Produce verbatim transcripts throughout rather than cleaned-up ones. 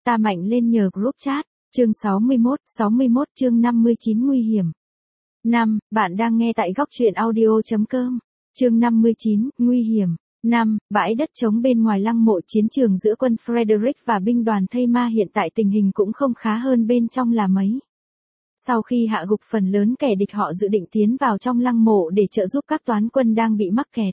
ta mạnh lên nhờ group chat. Chương sáu mươi mốt, sáu mươi mốt chương năm mươi chín nguy hiểm. năm. Bạn đang nghe tại góc truyện audio.com. Chương năm mươi chín, nguy hiểm. năm. Bãi đất trống bên ngoài lăng mộ, chiến trường giữa quân Frederick và binh đoàn Thây Ma hiện tại tình hình cũng không khá hơn bên trong là mấy. Sau khi hạ gục phần lớn kẻ địch, họ dự định tiến vào trong lăng mộ để trợ giúp các toán quân đang bị mắc kẹt.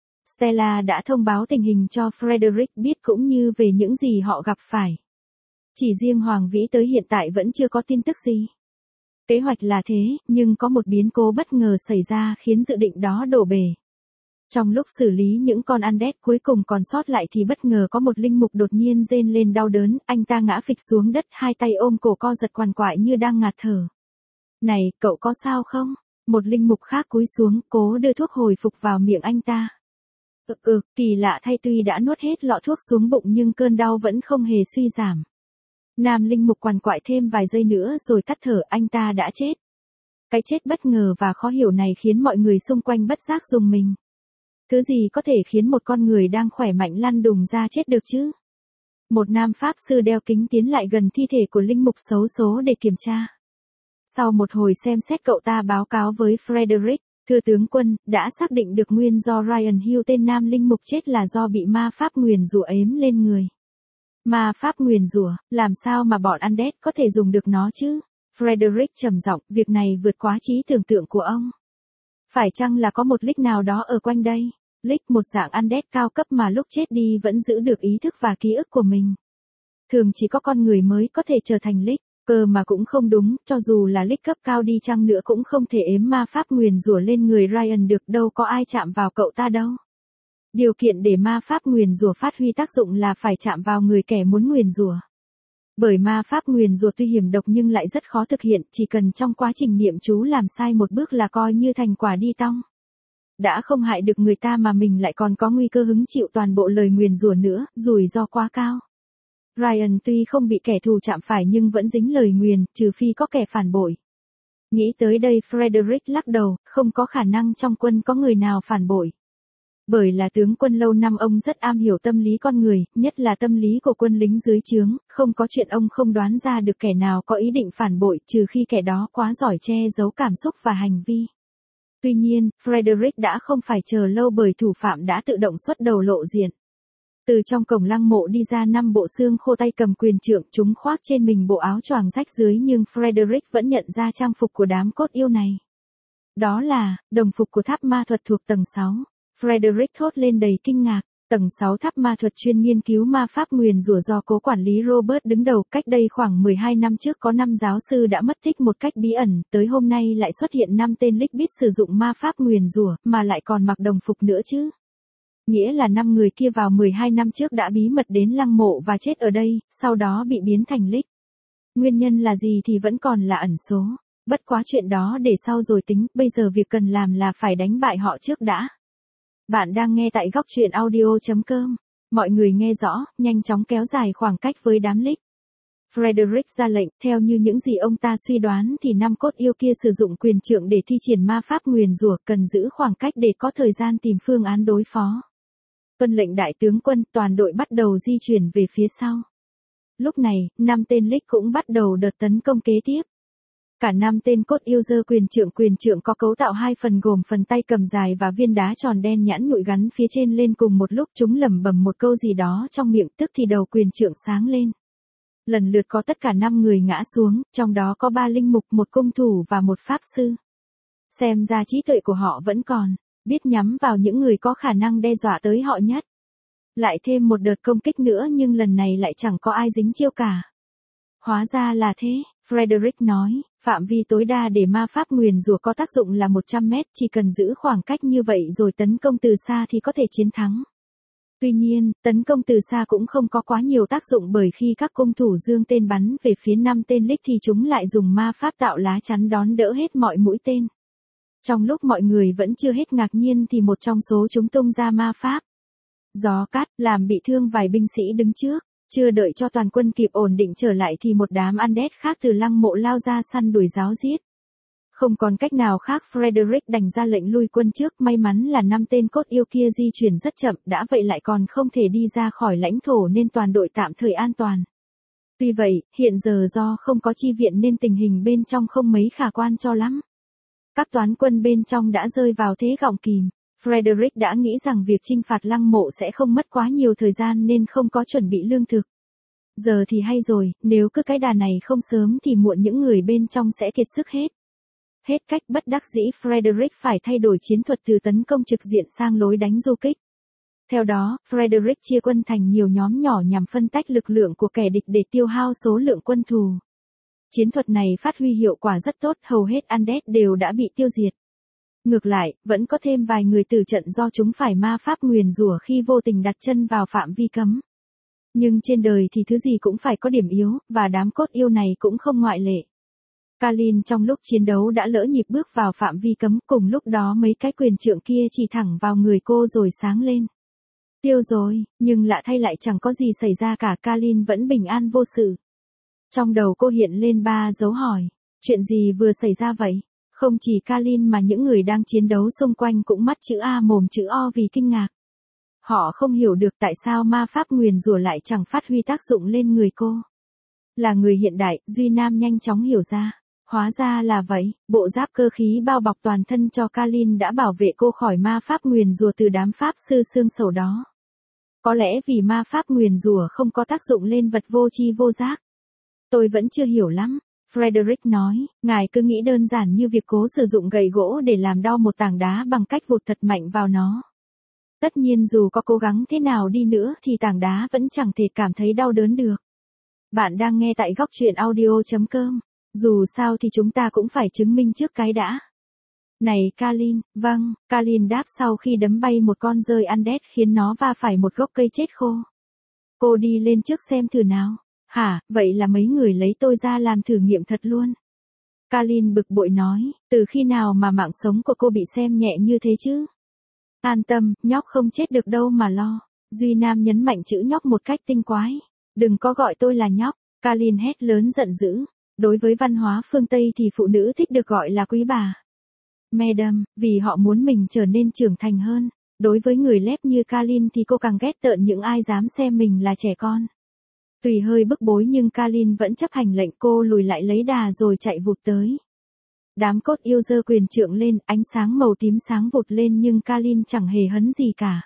Stella đã thông báo tình hình cho Frederick biết cũng như về những gì họ gặp phải. Chỉ riêng Hoàng Vĩ tới hiện tại vẫn chưa có tin tức gì. Kế hoạch là thế, nhưng có một biến cố bất ngờ xảy ra khiến dự định đó đổ bể. Trong lúc xử lý những con undead cuối cùng còn sót lại thì bất ngờ có một linh mục đột nhiên rên lên đau đớn, anh ta ngã phịch xuống đất, hai tay ôm cổ co giật quằn quại như đang ngạt thở. Này, cậu có sao không? Một linh mục khác cúi xuống, cố đưa thuốc hồi phục vào miệng anh ta. Ừ, ừ, kỳ lạ thay, tuy đã nuốt hết lọ thuốc xuống bụng nhưng cơn đau vẫn không hề suy giảm. Nam linh mục quằn quại thêm vài giây nữa rồi tắt thở, anh ta đã chết. Cái chết bất ngờ và khó hiểu này khiến mọi người xung quanh bất giác rùng mình. Thứ gì có thể khiến một con người đang khỏe mạnh lăn đùng ra chết được chứ? Một nam pháp sư đeo kính tiến lại gần thi thể của linh mục xấu số để kiểm tra. Sau một hồi xem xét, cậu ta báo cáo với Frederick, thưa tướng quân, đã xác định được nguyên do Ryan Hill tên nam linh mục chết là do bị ma pháp nguyền rủa ếm lên người. Ma pháp nguyền rủa, làm sao mà bọn undead có thể dùng được nó chứ? Frederick trầm giọng, việc này vượt quá trí tưởng tượng của ông. Phải chăng là có một Lich nào đó ở quanh đây? Lich, một dạng undead cao cấp mà lúc chết đi vẫn giữ được ý thức và ký ức của mình. Thường chỉ có con người mới có thể trở thành Lich, cơ mà cũng không đúng, cho dù là Lich cấp cao đi chăng nữa cũng không thể ếm ma pháp nguyền rủa lên người Ryan được, đâu có ai chạm vào cậu ta đâu. Điều kiện để ma pháp nguyền rủa phát huy tác dụng là phải chạm vào người kẻ muốn nguyền rủa. Bởi ma pháp nguyền rủa tuy hiểm độc nhưng lại rất khó thực hiện, chỉ cần trong quá trình niệm chú làm sai một bước là coi như thành quả đi tong. Đã không hại được người ta mà mình lại còn có nguy cơ hứng chịu toàn bộ lời nguyền rủa nữa, rủi ro quá cao. Ryan tuy không bị kẻ thù chạm phải nhưng vẫn dính lời nguyền, trừ phi có kẻ phản bội. Nghĩ tới đây Frederick lắc đầu, không có khả năng trong quân có người nào phản bội. Bởi là tướng quân lâu năm, ông rất am hiểu tâm lý con người, nhất là tâm lý của quân lính dưới trướng, không có chuyện ông không đoán ra được kẻ nào có ý định phản bội, trừ khi kẻ đó quá giỏi che giấu cảm xúc và hành vi. Tuy nhiên, Frederick đã không phải chờ lâu bởi thủ phạm đã tự động xuất đầu lộ diện. Từ trong cổng lăng mộ đi ra năm bộ xương khô tay cầm quyền trượng, chúng khoác trên mình bộ áo choàng rách dưới nhưng Frederick vẫn nhận ra trang phục của đám cốt yêu này. Đó là, đồng phục của tháp ma thuật thuộc tầng sáu. Frederick thốt lên đầy kinh ngạc. Tầng sáu tháp ma thuật chuyên nghiên cứu ma pháp nguyền rủa do cố quản lý Robert đứng đầu. Cách đây khoảng mười hai năm trước có năm giáo sư đã mất tích một cách bí ẩn, tới hôm nay lại xuất hiện năm tên Lich biết sử dụng ma pháp nguyền rủa, mà lại còn mặc đồng phục nữa chứ. Nghĩa là năm người kia vào mười hai năm trước đã bí mật đến lăng mộ và chết ở đây, sau đó bị biến thành Lich. Nguyên nhân là gì thì vẫn còn là ẩn số. Bất quá chuyện đó để sau rồi tính, bây giờ việc cần làm là phải đánh bại họ trước đã. Bạn đang nghe tại góc truyện audio.com. Mọi người nghe rõ, nhanh chóng kéo dài khoảng cách với đám Lich. Frederick ra lệnh, theo như những gì ông ta suy đoán thì năm cốt yêu kia sử dụng quyền trượng để thi triển ma pháp nguyền rủa, cần giữ khoảng cách để có thời gian tìm phương án đối phó. Tuân lệnh đại tướng quân, toàn đội bắt đầu di chuyển về phía sau. Lúc này, năm tên Lich cũng bắt đầu đợt tấn công kế tiếp. Cả năm tên cốt yêu giơ quyền trượng, quyền trượng có cấu tạo hai phần gồm phần tay cầm dài và viên đá tròn đen nhẵn nhụi gắn phía trên lên cùng một lúc. Chúng lẩm bẩm một câu gì đó trong miệng, tức thì đầu quyền trượng sáng lên. Lần lượt có tất cả năm người ngã xuống, trong đó có ba linh mục, một cung thủ và một pháp sư. Xem ra trí tuệ của họ vẫn còn, biết nhắm vào những người có khả năng đe dọa tới họ nhất. Lại thêm một đợt công kích nữa nhưng lần này lại chẳng có ai dính chiêu cả. Hóa ra là thế, Frederick nói, phạm vi tối đa để ma pháp nguyền rủa có tác dụng là một trăm mét, chỉ cần giữ khoảng cách như vậy rồi tấn công từ xa thì có thể chiến thắng. Tuy nhiên, tấn công từ xa cũng không có quá nhiều tác dụng bởi khi các cung thủ giương tên bắn về phía năm tên Lich thì chúng lại dùng ma pháp tạo lá chắn đón đỡ hết mọi mũi tên. Trong lúc mọi người vẫn chưa hết ngạc nhiên thì một trong số chúng tung ra ma pháp gió cát, làm bị thương vài binh sĩ đứng trước. Chưa đợi cho toàn quân kịp ổn định trở lại thì một đám undead khác từ lăng mộ lao ra săn đuổi giáo giết. Không còn cách nào khác, Frederick đành ra lệnh lui quân trước, may mắn là năm tên cốt yêu kia di chuyển rất chậm, đã vậy lại còn không thể đi ra khỏi lãnh thổ nên toàn đội tạm thời an toàn. Tuy vậy, hiện giờ do không có chi viện nên tình hình bên trong không mấy khả quan cho lắm. Các toán quân bên trong đã rơi vào thế gọng kìm. Frederick đã nghĩ rằng việc chinh phạt lăng mộ sẽ không mất quá nhiều thời gian nên không có chuẩn bị lương thực. Giờ thì hay rồi, nếu cứ cái đà này không sớm thì muộn những người bên trong sẽ kiệt sức hết. Hết cách bất đắc dĩ Frederick phải thay đổi chiến thuật từ tấn công trực diện sang lối đánh du kích. Theo đó, Frederick chia quân thành nhiều nhóm nhỏ nhằm phân tách lực lượng của kẻ địch để tiêu hao số lượng quân thù. Chiến thuật này phát huy hiệu quả rất tốt, hầu hết Undead đều đã bị tiêu diệt. Ngược lại, vẫn có thêm vài người tử trận do chúng phải ma pháp nguyền rủa khi vô tình đặt chân vào phạm vi cấm. Nhưng trên đời thì thứ gì cũng phải có điểm yếu, và đám cốt yêu này cũng không ngoại lệ. Kalin trong lúc chiến đấu đã lỡ nhịp bước vào phạm vi cấm, cùng lúc đó mấy cái quyền trượng kia chỉ thẳng vào người cô rồi sáng lên. Tiêu rồi, nhưng lạ thay lại chẳng có gì xảy ra cả, Kalin vẫn bình an vô sự. Trong đầu cô hiện lên ba dấu hỏi, chuyện gì vừa xảy ra vậy? Không chỉ Kalin mà những người đang chiến đấu xung quanh cũng mắt chữ A mồm chữ O vì kinh ngạc. Họ không hiểu được tại sao ma pháp nguyền rủa lại chẳng phát huy tác dụng lên người cô. Là người hiện đại, Duy Nam nhanh chóng hiểu ra. Hóa ra là vậy, bộ giáp cơ khí bao bọc toàn thân cho Kalin đã bảo vệ cô khỏi ma pháp nguyền rủa từ đám pháp sư xương sầu đó. Có lẽ vì ma pháp nguyền rủa không có tác dụng lên vật vô tri vô giác. Tôi vẫn chưa hiểu lắm. Frederick nói, ngài cứ nghĩ đơn giản như việc cố sử dụng gậy gỗ để làm đau một tảng đá bằng cách vụt thật mạnh vào nó. Tất nhiên dù có cố gắng thế nào đi nữa thì tảng đá vẫn chẳng thể cảm thấy đau đớn được. Bạn đang nghe tại góc truyện audio chấm com. Dù sao thì chúng ta cũng phải chứng minh trước cái đã. Này Kalin, vâng, Kalin đáp sau khi đấm bay một con rơi Undead khiến nó va phải một gốc cây chết khô. Cô đi lên trước xem thử nào. Hả, vậy là mấy người lấy tôi ra làm thử nghiệm thật luôn. Kalin bực bội nói, từ khi nào mà mạng sống của cô bị xem nhẹ như thế chứ? An tâm, nhóc không chết được đâu mà lo. Duy Nam nhấn mạnh chữ nhóc một cách tinh quái. Đừng có gọi tôi là nhóc. Kalin hét lớn giận dữ. Đối với văn hóa phương Tây thì phụ nữ thích được gọi là quý bà. Madam, vì họ muốn mình trở nên trưởng thành hơn. Đối với người lép như Kalin thì cô càng ghét tợn những ai dám xem mình là trẻ con. Tùy hơi bức bối nhưng Kalin vẫn chấp hành lệnh, cô lùi lại lấy đà rồi chạy vụt tới. Đám cốt yêu giơ quyền trượng lên, ánh sáng màu tím sáng vụt lên nhưng Kalin chẳng hề hấn gì cả.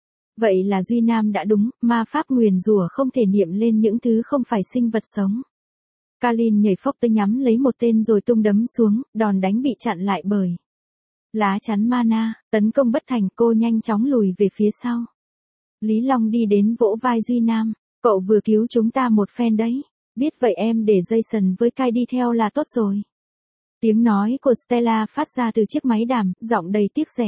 Vậy là Duy Nam đã đúng, ma pháp nguyền rủa không thể niệm lên những thứ không phải sinh vật sống. Kalin nhảy phốc tới nhắm lấy một tên rồi tung đấm xuống, đòn đánh bị chặn lại bởi lá chắn mana, tấn công bất thành, cô nhanh chóng lùi về phía sau. Lý Long đi đến vỗ vai Duy Nam, cậu vừa cứu chúng ta một phen đấy, biết vậy em để Jason với Kai đi theo là tốt rồi. Tiếng nói của Stella phát ra từ chiếc máy đàm, giọng đầy tiếc rẻ.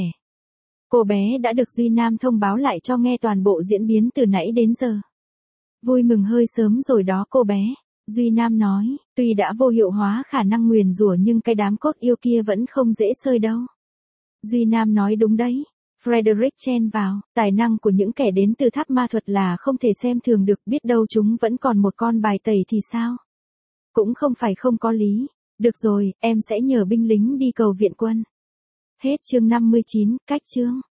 Cô bé đã được Duy Nam thông báo lại cho nghe toàn bộ diễn biến từ nãy đến giờ. Vui mừng hơi sớm rồi đó cô bé. Duy Nam nói, tuy đã vô hiệu hóa khả năng nguyền rủa nhưng cái đám cốt yêu kia vẫn không dễ sơi đâu. Duy Nam nói đúng đấy. Frederick chen vào, tài năng của những kẻ đến từ tháp ma thuật là không thể xem thường được, biết đâu chúng vẫn còn một con bài tẩy thì sao? Cũng không phải không có lý. Được rồi, em sẽ nhờ binh lính đi cầu viện quân. Hết chương năm mươi chín, cách chương.